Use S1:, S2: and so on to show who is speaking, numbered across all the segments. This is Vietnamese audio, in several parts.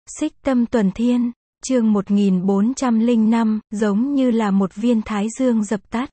S1: Xích Tâm Tuần Thiên, chương 1405, giống như là một viên thái dương dập tắt.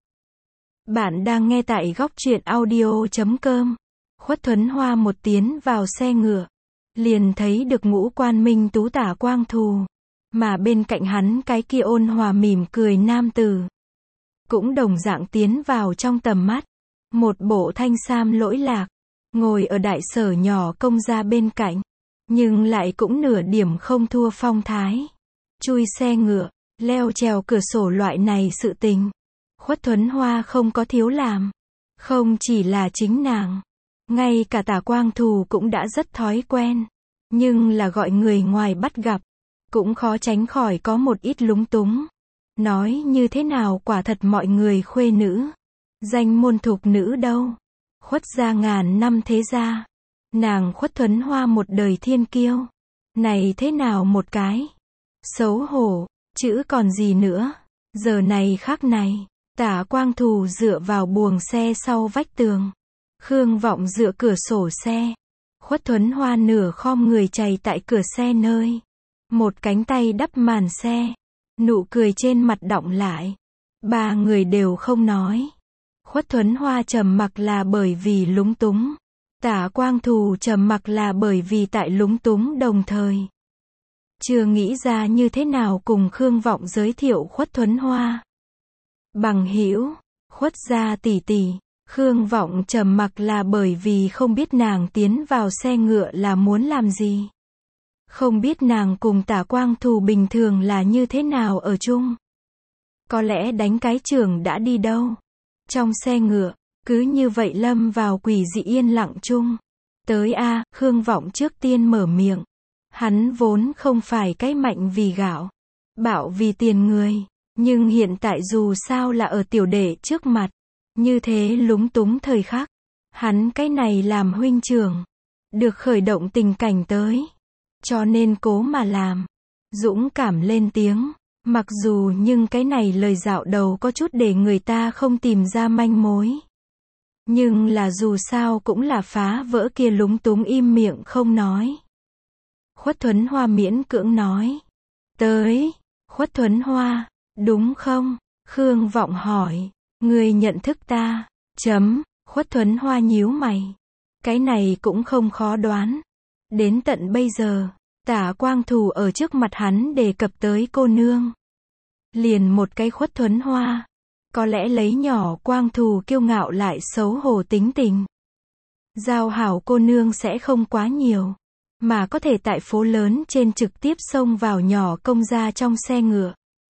S1: Bạn đang nghe tại góc truyện audio.com. Khuất Thuấn Hoa một tiến vào xe ngựa, liền thấy được Ngũ Quan Minh Tú Tả Quang Thù, mà bên cạnh hắn cái kia ôn hòa mỉm cười nam tử, cũng đồng dạng tiến vào trong tầm mắt. Một bộ thanh sam lỗi lạc, ngồi ở đại sở nhỏ công gia bên cạnh, nhưng lại cũng nửa điểm không thua phong thái. Chui xe ngựa, leo trèo cửa sổ loại này sự tình, Khuất Thuấn Hoa không có thiếu làm. Không chỉ là chính nàng, ngay cả Tả Quang Thù cũng đã rất thói quen. Nhưng là gọi người ngoài bắt gặp, cũng khó tránh khỏi có một ít lúng túng. Nói như thế nào, quả thật mọi người khuê nữ, danh môn thục nữ đâu. Khuất gia ngàn năm thế gia, nàng Khuất Thuấn Hoa một đời thiên kiêu, này thế nào một cái xấu hổ, chữ còn gì nữa. Giờ này khắc này, Tả Quang Thù dựa vào buồng xe sau vách tường, Khương Vọng dựa cửa sổ xe, Khuất Thuấn Hoa nửa khom người chày tại cửa xe nơi, một cánh tay đắp màn xe, nụ cười trên mặt đọng lại. Ba người đều không nói. Khuất Thuấn Hoa trầm mặc là bởi vì lúng túng, Tả Quang Thù trầm mặc là bởi vì tại lúng túng đồng thời. Chưa nghĩ ra như thế nào cùng Khương Vọng giới thiệu Khuất Thuấn Hoa. Bằng hữu, Khuất gia tỷ tỷ. Khương Vọng trầm mặc là bởi vì không biết nàng tiến vào xe ngựa là muốn làm gì. Không biết nàng cùng Tả Quang Thù bình thường là như thế nào ở chung. Có lẽ đánh cái chưởng đã đi đâu. Trong xe ngựa, cứ như vậy lâm vào quỷ dị yên lặng chung. Tới a, Khương Vọng trước tiên mở miệng. Hắn vốn không phải cái mạnh vì gạo, bạo vì tiền người. Nhưng hiện tại dù sao là ở tiểu đệ trước mặt. Như thế lúng túng thời khắc, hắn cái này làm huynh trưởng, được khởi động tình cảnh tới. Cho nên cố mà làm, dũng cảm lên tiếng. Mặc dù nhưng cái này lời dạo đầu có chút để người ta không tìm ra manh mối. Nhưng là dù sao cũng là phá vỡ kia lúng túng im miệng không nói. Khuất Thuấn Hoa miễn cưỡng nói. Tới, Khuất Thuấn Hoa, đúng không? Khương Vọng hỏi. Ngươi nhận thức ta? Khuất Thuấn Hoa nhíu mày. Cái này cũng không khó đoán. Đến tận bây giờ, Tả Quang Thù ở trước mặt hắn đề cập tới cô nương. Liền một cái Khuất Thuấn Hoa. Có lẽ lấy nhỏ Quang Thù kiêu ngạo lại xấu hổ tính tình. Giao hảo cô nương sẽ không quá nhiều. Mà có thể tại phố lớn trên trực tiếp xông vào nhỏ công gia trong xe ngựa.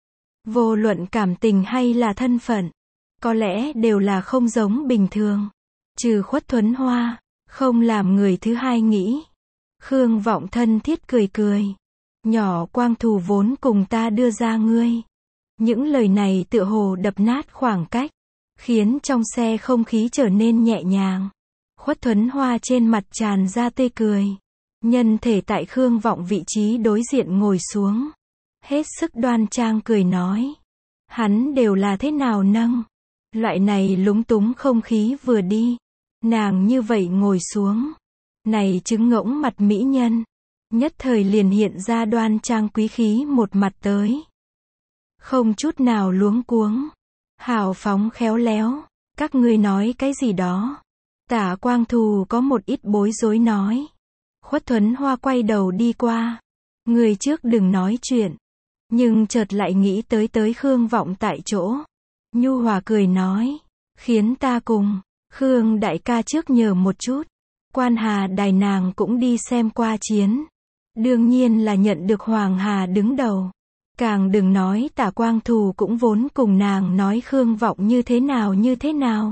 S1: Vô luận cảm tình hay là thân phận, có lẽ đều là không giống bình thường. Trừ Khuất Thuấn Hoa, không làm người thứ hai nghĩ. Khương Vọng thân thiết cười cười. Nhỏ Quang Thù vốn cùng ta đưa ra ngươi. Những lời này tựa hồ đập nát khoảng cách, khiến trong xe không khí trở nên nhẹ nhàng. Khuất Thuấn Hoa trên mặt tràn ra tươi cười. Nhân thể tại Khương Vọng vị trí đối diện ngồi xuống. Hết sức đoan trang cười nói. Hắn đều là thế nào nâng. Loại này lúng túng không khí vừa đi. Nàng như vậy ngồi xuống. Này trứng ngỗng mặt mỹ nhân. Nhất thời liền hiện ra đoan trang quý khí một mặt tới. Không chút nào luống cuống. Hào phóng khéo léo. Các ngươi nói cái gì đó. Tả Quang Thù có một ít bối rối nói. Khuất Thuấn Hoa quay đầu đi qua. Người trước đừng nói chuyện. Nhưng chợt lại nghĩ tới Khương Vọng tại chỗ. Nhu hòa cười nói. Khiến ta cùng Khương đại ca trước nhờ một chút. Quan Hà Đài nàng cũng đi xem qua chiến. Đương nhiên là nhận được Hoàng Hà đứng đầu. Càng đừng nói Tả Quang Thù cũng vốn cùng nàng nói Khương Vọng như thế nào.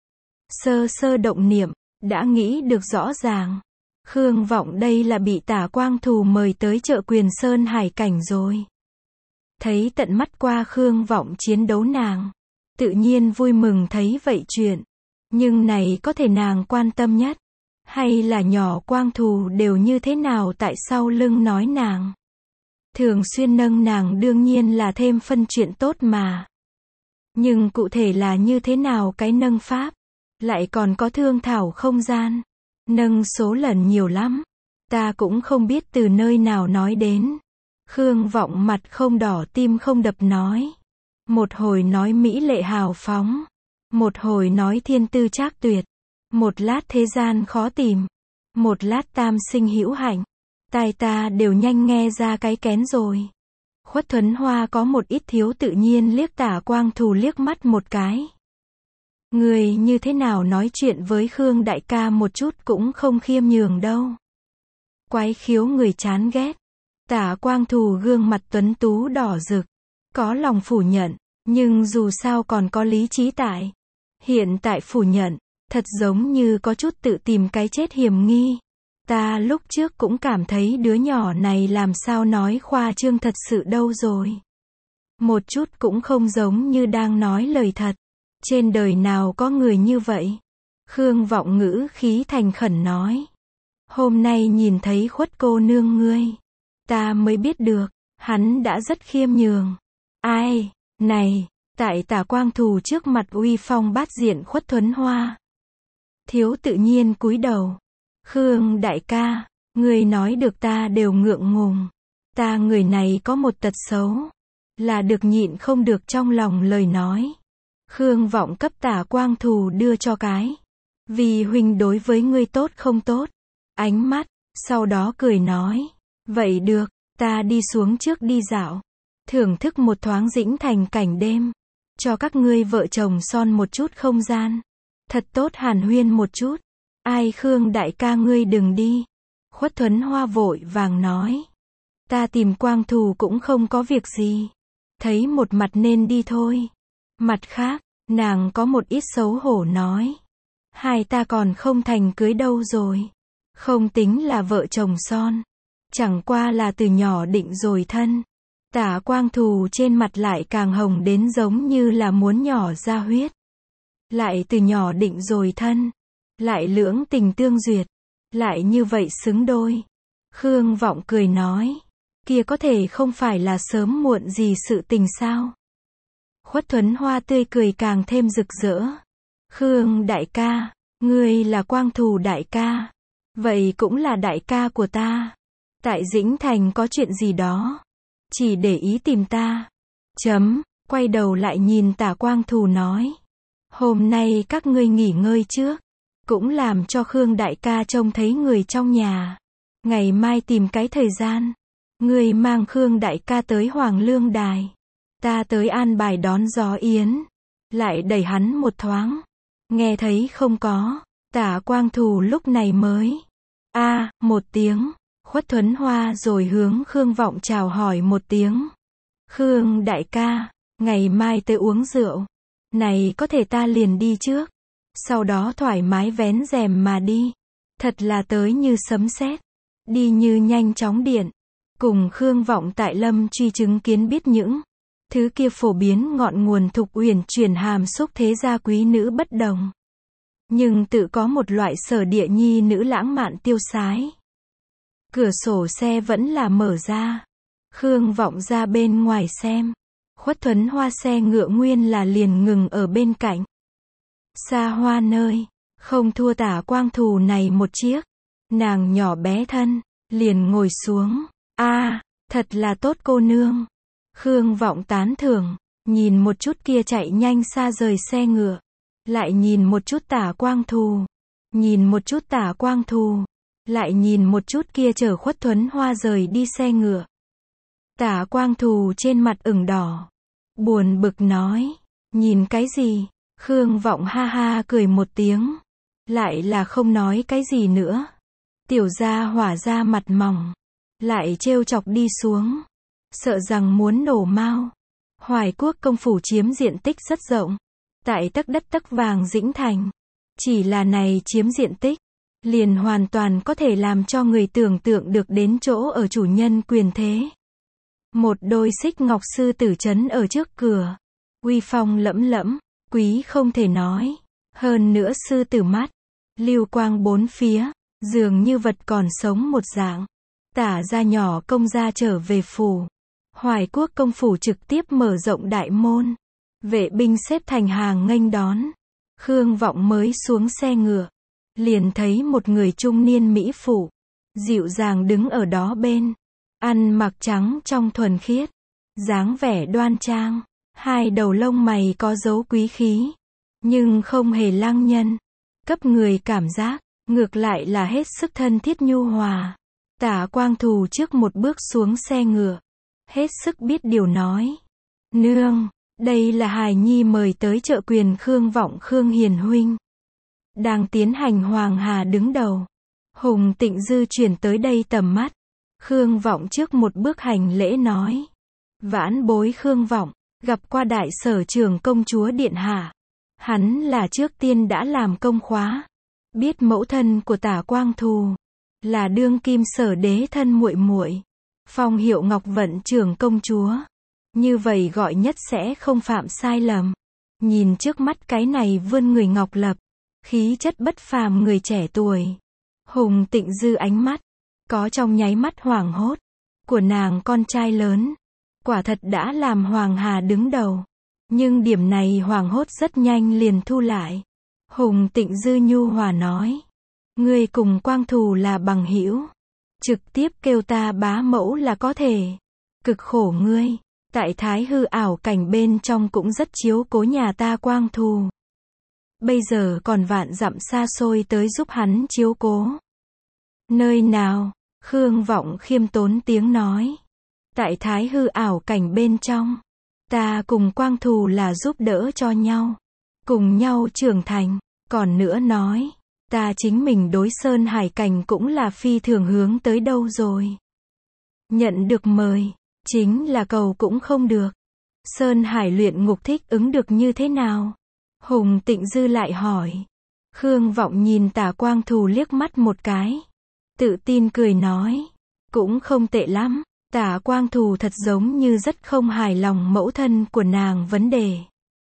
S1: Sơ sơ động niệm, đã nghĩ được rõ ràng. Khương Vọng đây là bị Tả Quang Thù mời tới chợ Quyền Sơn Hải Cảnh rồi. Thấy tận mắt qua Khương Vọng chiến đấu nàng, tự nhiên vui mừng thấy vậy chuyện. Nhưng này có thể nàng quan tâm nhất, hay là nhỏ Quang Thù đều như thế nào tại sau lưng nói nàng. Thường xuyên nâng nàng đương nhiên là thêm phân chuyện tốt mà. Nhưng cụ thể là như thế nào cái nâng pháp, lại còn có thương thảo không gian. Nâng số lần nhiều lắm. Ta cũng không biết từ nơi nào nói đến. Khương Vọng mặt không đỏ tim không đập nói. Một hồi nói mỹ lệ hào phóng. Một hồi nói thiên tư trác tuyệt. Một lát thế gian khó tìm. Một lát tam sinh hữu hạnh. Tai ta đều nhanh nghe ra cái kén rồi. Khuất Thuấn Hoa có một ít thiếu tự nhiên liếc Tả Quang Thù liếc mắt một cái. Người như thế nào nói chuyện với Khương đại ca một chút cũng không khiêm nhường đâu. Quái khiếu người chán ghét. Tả Quang Thù gương mặt tuấn tú đỏ rực. Có lòng phủ nhận, nhưng dù sao còn có lý trí tại. Hiện tại phủ nhận, thật giống như có chút tự tìm cái chết hiểm nghi. Ta lúc trước cũng cảm thấy đứa nhỏ này làm sao nói khoa trương thật sự đâu rồi. Một chút cũng không giống như đang nói lời thật. Trên đời nào có người như vậy? Khương Vọng ngữ khí thành khẩn nói. Hôm nay nhìn thấy Khuất cô nương ngươi. Ta mới biết được, hắn đã rất khiêm nhường. Ai, này, tại Tả Quang Thù trước mặt uy phong bát diện Khuất Thuấn Hoa. Thiếu tự nhiên cúi đầu. Khương đại ca, ngươi nói được ta đều ngượng ngùng. Ta người này có một tật xấu. Là được nhịn không được trong lòng lời nói. Khương Vọng cấp Tả Quang Thù đưa cho cái. Vì huynh đối với ngươi tốt không tốt. Ánh mắt, sau đó cười nói. Vậy được, ta đi xuống trước đi dạo. Thưởng thức một thoáng Dĩnh Thành cảnh đêm. Cho các ngươi vợ chồng son một chút không gian. Thật tốt hàn huyên một chút. Ai Khương đại ca ngươi đừng đi. Khuất Thuấn Hoa vội vàng nói. Ta tìm Quang Thù cũng không có việc gì. Thấy một mặt nên đi thôi. Mặt khác, nàng có một ít xấu hổ nói. Hai ta còn không thành cưới đâu rồi. Không tính là vợ chồng son. Chẳng qua là từ nhỏ định rồi thân. Tả Quang Thù trên mặt lại càng hồng đến giống như là muốn nhỏ ra huyết. Lại từ nhỏ định rồi thân. Lại lưỡng tình tương duyệt. Lại như vậy xứng đôi. Khương Vọng cười nói. Kia có thể không phải là sớm muộn gì sự tình sao? Khuất Thuấn Hoa tươi cười càng thêm rực rỡ. Khương đại ca, ngươi là Quang Thù đại ca. Vậy cũng là đại ca của ta. Tại Dĩnh Thành có chuyện gì đó. Chỉ để ý tìm ta. Quay đầu lại nhìn Tả Quang Thù nói. Hôm nay các ngươi nghỉ ngơi trước. Cũng làm cho Khương đại ca trông thấy người trong nhà. Ngày mai tìm cái thời gian. Ngươi mang Khương đại ca tới Hoàng Lương Đài. Ta tới an bài đón gió yến. Lại đẩy hắn một thoáng. Nghe thấy không có. Tả Quang Thù lúc này mới. Một tiếng. Khuất Thuấn Hoa rồi hướng Khương Vọng chào hỏi một tiếng. Khương đại ca, ngày mai tới uống rượu. Này có thể ta liền đi trước. Sau đó thoải mái vén rèm mà đi. Thật là tới như sấm sét. Đi như nhanh chóng điện. Cùng Khương Vọng tại Lâm Truy chứng kiến biết những thứ kia phổ biến ngọn nguồn thục uyển chuyển hàm xúc thế gia quý nữ bất đồng. Nhưng tự có một loại sở địa nhi nữ lãng mạn tiêu sái. Cửa sổ xe vẫn là mở ra. Khương Vọng ra bên ngoài xem. Khuất Thuấn Hoa xe ngựa nguyên là liền ngừng ở bên cạnh. Xa hoa nơi, không thua Tả Quang Thù này một chiếc. Nàng nhỏ bé thân, liền ngồi xuống. Thật là tốt cô nương. Khương Vọng tán thưởng, nhìn một chút kia chạy nhanh xa rời xe ngựa. Lại nhìn một chút Tả Quang Thù. Nhìn một chút Tả Quang Thù. Lại nhìn một chút kia chở Khuất Thuấn Hoa rời đi xe ngựa. Tả Quang Thù trên mặt ửng đỏ. Buồn bực nói. Nhìn cái gì? Khương Vọng ha ha cười một tiếng. Lại là không nói cái gì nữa. Tiểu gia hỏa ra mặt mỏng. Lại trêu chọc đi xuống. Sợ rằng muốn nổ mao. Hoài Quốc công phủ chiếm diện tích rất rộng. Tại tấc đất tấc vàng Dĩnh Thành. Chỉ là này chiếm diện tích. Liền hoàn toàn có thể làm cho người tưởng tượng được đến chỗ ở chủ nhân quyền thế. Một đôi xích ngọc sư tử trấn ở trước cửa. Uy phong lẫm lẫm, quý không thể nói. Hơn nữa sư tử mắt. Lưu quang bốn phía, dường như vật còn sống một dạng. Tả gia nhỏ công gia trở về phủ. Hoài Quốc công phủ trực tiếp mở rộng đại môn. Vệ binh xếp thành hàng nghênh đón. Khương Vọng mới xuống xe ngựa. Liền thấy một người trung niên mỹ phụ. dịu dàng đứng ở đó bên, ăn mặc trắng trong thuần khiết, dáng vẻ đoan trang, hai đầu lông mày có dấu quý khí, nhưng không hề lăng nhân, cấp người cảm giác, ngược lại là hết sức thân thiết nhu hòa. Tả Quang Thù trước một bước xuống xe ngựa, hết sức biết điều nói. Nương, đây là hài nhi mời tới trợ quyền Khương Vọng Khương Hiền huynh. Đang tiến hành Hoàng Hà đứng đầu. Hùng Tịnh Dư chuyển tới đây tầm mắt. Khương Vọng trước một bước hành lễ nói. Vãn bối Khương Vọng, gặp qua đại sở trưởng công chúa điện hạ. Hắn là trước tiên đã làm công khóa. Biết mẫu thân của Tả Quang Thù là đương kim sở đế thân muội muội, phong hiệu Ngọc Vận trưởng công chúa. Như vậy gọi nhất sẽ không phạm sai lầm. Nhìn trước mắt cái này vươn người ngọc lập, khí chất bất phàm người trẻ tuổi. Hùng Tịnh Dư ánh mắt, có trong nháy mắt hoảng hốt, của nàng con trai lớn. Quả thật đã làm Hoàng Hà đứng đầu. Nhưng điểm này hoảng hốt rất nhanh liền thu lại. Hùng Tịnh Dư nhu hòa nói. Ngươi cùng Quang Thù là bằng hữu, trực tiếp kêu ta bá mẫu là có thể. Cực khổ ngươi, tại Thái Hư ảo cảnh bên trong cũng rất chiếu cố nhà ta Quang Thù. Bây giờ còn vạn dặm xa xôi tới giúp hắn chiếu cố. Nơi nào? Khương Vọng khiêm tốn tiếng nói. Tại Thái Hư ảo cảnh bên trong, ta cùng Quang Thù là giúp đỡ cho nhau, cùng nhau trưởng thành. Còn nữa nói, ta chính mình đối Sơn Hải cảnh cũng là phi thường hướng tới đâu rồi. Nhận được mời, chính là cầu cũng không được. Sơn Hải luyện ngục thích ứng được như thế nào? Hùng Tịnh Dư lại hỏi. Khương Vọng nhìn Tả Quang Thù liếc mắt một cái, tự tin cười nói. Cũng không tệ lắm. Tả Quang Thù thật giống như rất không hài lòng mẫu thân của nàng vấn đề.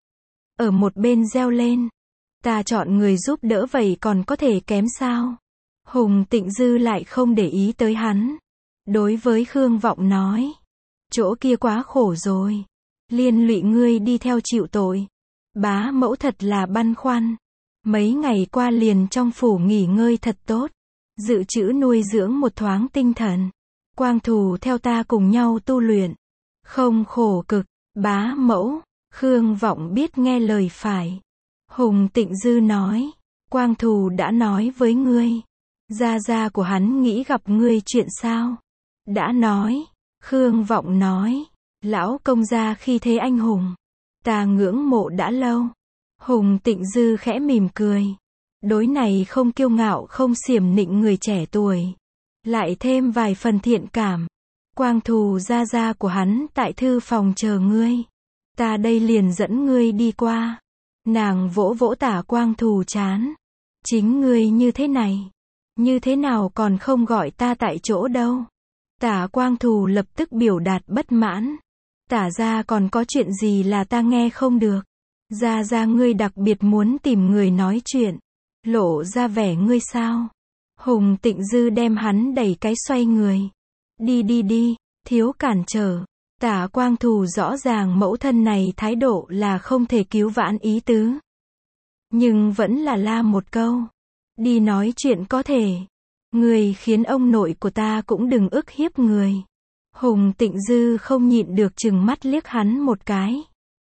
S1: Ở một bên reo lên. Ta chọn người giúp đỡ vậy còn có thể kém sao? Hùng Tịnh Dư lại không để ý tới hắn. Đối với Khương Vọng nói. Chỗ kia quá khổ rồi. Liên lụy ngươi đi theo chịu tội. Bá mẫu thật là băn khoăn. Mấy ngày qua liền trong phủ nghỉ ngơi thật tốt. Dự trữ nuôi dưỡng một thoáng tinh thần. Quang Thù theo ta cùng nhau tu luyện. Không khổ cực, bá mẫu. Khương Vọng biết nghe lời phải. Hùng Tịnh Dư nói. Quang Thù đã nói với ngươi. Gia gia của hắn nghĩ gặp ngươi chuyện sao? Đã nói. Khương Vọng nói. Lão công gia khi thế anh hùng. Ta ngưỡng mộ đã lâu. Hùng Tịnh Dư khẽ mỉm cười. Đối này không kiêu ngạo không xiểm nịnh người trẻ tuổi. Lại thêm vài phần thiện cảm. Quang Thù gia gia của hắn tại thư phòng chờ ngươi. Ta đây liền dẫn ngươi đi qua. Nàng vỗ vỗ Tả Quang Thù chán. Chính ngươi như thế này. Như thế nào còn không gọi ta tại chỗ đâu. Tả Quang Thù lập tức biểu đạt bất mãn. Tả gia còn có chuyện gì là ta nghe không được. Gia gia ngươi đặc biệt muốn tìm người nói chuyện. Lộ ra vẻ ngươi sao. Hùng Tịnh Dư đem hắn đẩy cái xoay người. Đi đi đi, thiếu cản trở. Tả Quang Thù rõ ràng mẫu thân này thái độ là không thể cứu vãn ý tứ. Nhưng vẫn là la một câu. Đi nói chuyện có thể. Người khiến ông nội của ta cũng đừng ức hiếp người. Hùng Tịnh Dư không nhịn được trừng mắt liếc hắn một cái.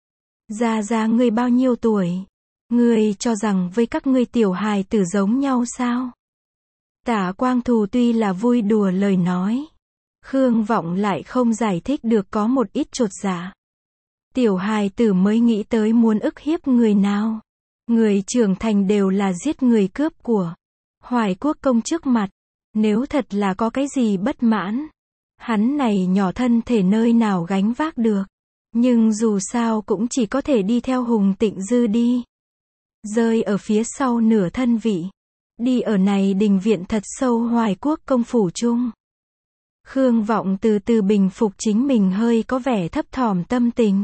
S1: Gia gia ngươi bao nhiêu tuổi? Ngươi cho rằng với các ngươi tiểu hài tử giống nhau sao? Tả Quang Thù tuy là vui đùa lời nói. Khương Vọng lại không giải thích được có một ít chột dạ. Tiểu hài tử mới nghĩ tới muốn ức hiếp người nào. Người trưởng thành đều là giết người cướp của. Hoài Quốc công trước mặt. Nếu thật là có cái gì bất mãn. Hắn này nhỏ thân thể nơi nào gánh vác được. Nhưng dù sao cũng chỉ có thể đi theo Hùng Tịnh Dư đi. Rơi ở phía sau nửa thân vị. Đi ở này đình viện thật sâu Hoài Quốc công phủ chung. Khương Vọng từ từ bình phục chính mình hơi có vẻ thấp thỏm tâm tình.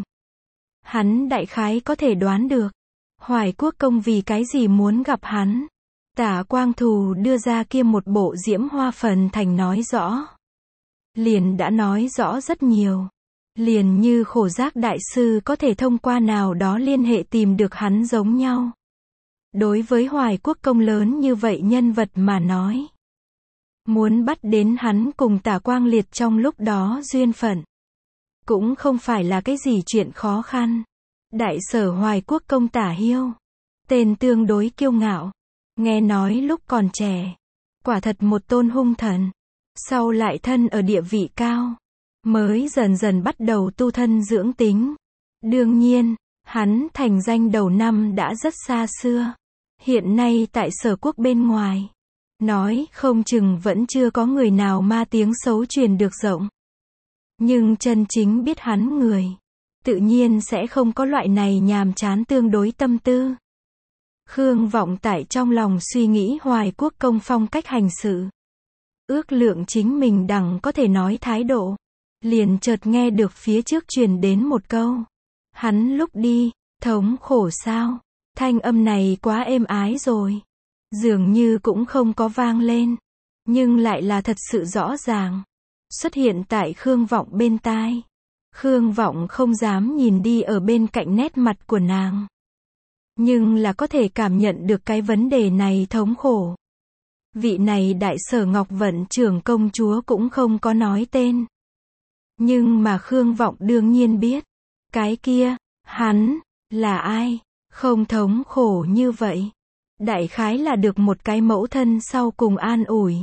S1: Hắn đại khái có thể đoán được. Hoài Quốc công vì cái gì muốn gặp hắn. Tả Quang Thù đưa ra kia một bộ diễm hoa phần thành nói rõ. Liền đã nói rõ rất nhiều. Liền như khổ giác đại sư có thể thông qua nào đó liên hệ tìm được hắn giống nhau. Đối với Hoài Quốc công lớn như vậy nhân vật mà nói. Muốn bắt đến hắn cùng Tả Quang Liệt trong lúc đó duyên phận. Cũng không phải là cái gì chuyện khó khăn. Đại Sở Hoài Quốc công Tả Hiêu. Tên tương đối kiêu ngạo. Nghe nói lúc còn trẻ. Quả thật một tôn hung thần. Sau lại thân ở địa vị cao. Mới dần dần bắt đầu tu thân dưỡng tính. Đương nhiên, hắn thành danh đầu năm đã rất xa xưa. Hiện nay tại Sở Quốc bên ngoài. Nói không chừng vẫn chưa có người nào ma tiếng xấu truyền được rộng. Nhưng chân chính biết hắn người. Tự nhiên sẽ không có loại này nhàm chán tương đối tâm tư. Khương Vọng tại trong lòng suy nghĩ Hoài Quốc công phong cách hành sự. Ước lượng chính mình đằng có thể nói thái độ. Liền chợt nghe được phía trước truyền đến một câu. Hắn lúc đi, thống khổ sao? Thanh âm này quá êm ái rồi. Dường như cũng không có vang lên. Nhưng lại là thật sự rõ ràng. Xuất hiện tại Khương Vọng bên tai. Khương Vọng không dám nhìn đi ở bên cạnh nét mặt của nàng. Nhưng là có thể cảm nhận được cái vấn đề này thống khổ. Vị này Đại Sở Ngọc Vận trưởng công chúa cũng không có nói tên. Nhưng mà Khương Vọng đương nhiên biết. Cái kia, hắn, là ai? Không thống khổ như vậy. Đại khái là được một cái mẫu thân sau cùng an ủi.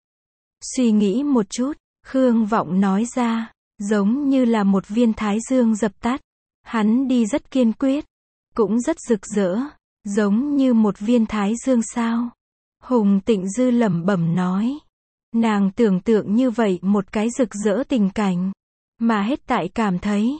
S1: Suy nghĩ một chút, Khương Vọng nói ra, giống như là một viên thái dương dập tắt. Hắn đi rất kiên quyết, cũng rất rực rỡ, giống như một viên thái dương sao. Hùng Tịnh Dư lẩm bẩm nói. Nàng tưởng tượng như vậy một cái rực rỡ tình cảnh, mà hết tại cảm thấy.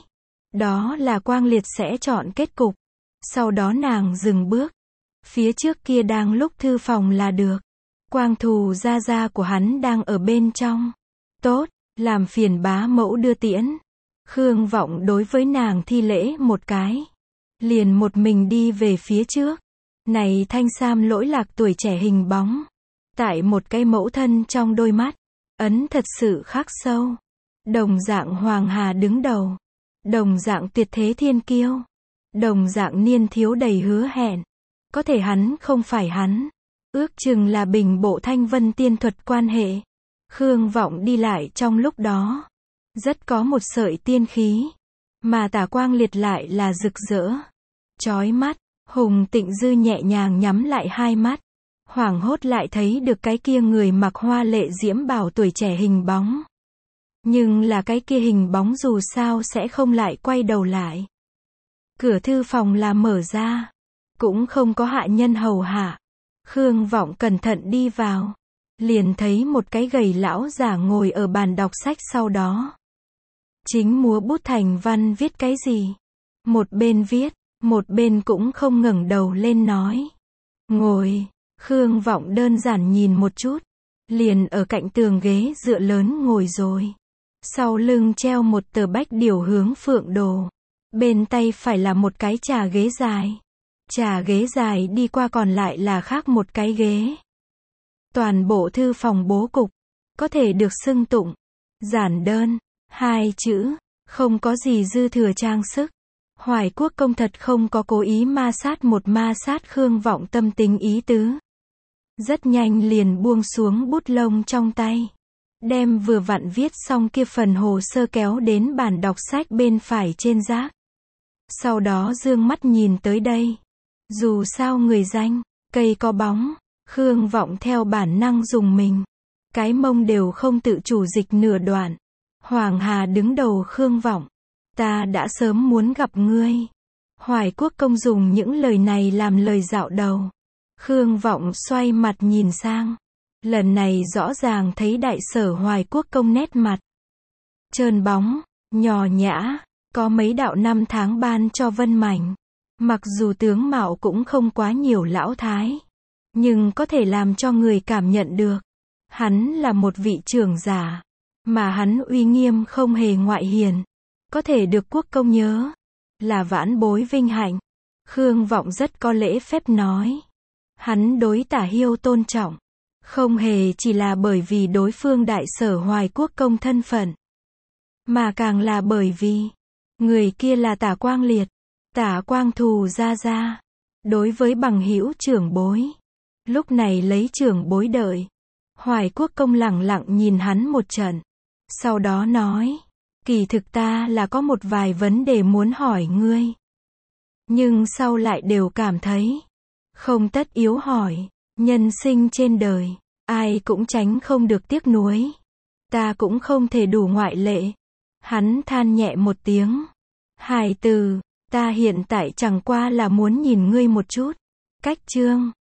S1: Đó là Quang Liệt sẽ chọn kết cục. Sau đó nàng dừng bước. Phía trước kia đang lúc thư phòng là được. Quang Thù gia gia của hắn đang ở bên trong. Tốt, làm phiền bá mẫu đưa tiễn. Khương Vọng đối với nàng thi lễ một cái. Liền một mình đi về phía trước. Này thanh sam lỗi lạc tuổi trẻ hình bóng. Tại một cái mẫu thân trong đôi mắt. Ấn thật sự khắc sâu. Đồng dạng Hoàng Hà đứng đầu. Đồng dạng tuyệt thế thiên kiêu. Đồng dạng niên thiếu đầy hứa hẹn. Có thể hắn không phải hắn. Ước chừng là bình bộ thanh vân tiên thuật quan hệ. Khương Vọng đi lại trong lúc đó. Rất có một sợi tiên khí. Mà Tả Quang Liệt lại là rực rỡ. Chói mắt. Hùng Tịnh Dư nhẹ nhàng nhắm lại hai mắt. Hoảng hốt lại thấy được cái kia người mặc hoa lệ diễm bào tuổi trẻ hình bóng. Nhưng là cái kia hình bóng dù sao sẽ không lại quay đầu lại. Cửa thư phòng là mở ra. Cũng không có hạ nhân hầu hạ. Khương Vọng cẩn thận đi vào. Liền thấy một cái gầy lão già ngồi ở bàn đọc sách sau đó. Chính múa bút thành văn viết cái gì. Một bên viết, một bên cũng không ngẩng đầu lên nói. Ngồi. Khương Vọng đơn giản nhìn một chút. Liền ở cạnh tường ghế dựa lớn ngồi rồi. Sau lưng treo một tờ bách điều hướng phượng đồ. Bên tay phải là một cái trà ghế dài. Trà ghế dài đi qua còn lại là khác một cái ghế. Toàn bộ thư phòng bố cục. Có thể được xưng tụng. Giản đơn. Hai chữ. Không có gì dư thừa trang sức. Hoài Quốc công thật không có cố ý ma sát Khương Vọng tâm tính ý tứ. Rất nhanh liền buông xuống bút lông trong tay. Đem vừa vặn viết xong kia phần hồ sơ kéo đến bàn đọc sách bên phải trên rác. Sau đó dương mắt nhìn tới đây. Dù sao người danh, cây có bóng, Khương Vọng theo bản năng dùng mình. Cái mông đều không tự chủ dịch nửa đoạn. Hoàng Hà đứng đầu Khương Vọng. Ta đã sớm muốn gặp ngươi. Hoài Quốc công dùng những lời này làm lời dạo đầu. Khương Vọng xoay mặt nhìn sang. Lần này rõ ràng thấy Đại Sở Hoài Quốc công nét mặt. Trơn bóng, nhỏ nhã, có mấy đạo năm tháng ban cho vân mảnh. Mặc dù tướng mạo cũng không quá nhiều lão thái. Nhưng có thể làm cho người cảm nhận được. Hắn là một vị trưởng giả. Mà hắn uy nghiêm không hề ngoại hiền. Có thể được quốc công nhớ. Là vãn bối vinh hạnh. Khương Vọng rất có lễ phép nói. Hắn đối Tả Hiêu tôn trọng. Không hề chỉ là bởi vì đối phương Đại Sở Hoài Quốc công thân phận. Mà càng là bởi vì. Người kia là Tả Quang Liệt. Tả Quang Thù gia gia. Đối với bằng hữu trưởng bối. Lúc này lấy trưởng bối đợi. Hoài Quốc Công lẳng lặng nhìn hắn một trận. Sau đó nói, kỳ thực ta là có một vài vấn đề muốn hỏi ngươi. Nhưng sau lại đều cảm thấy, không tất yếu hỏi, nhân sinh trên đời, ai cũng tránh không được tiếc nuối. Ta cũng không thể đủ ngoại lệ. Hắn than nhẹ một tiếng. Hài từ, ta hiện tại chẳng qua là muốn nhìn ngươi một chút. Cách chương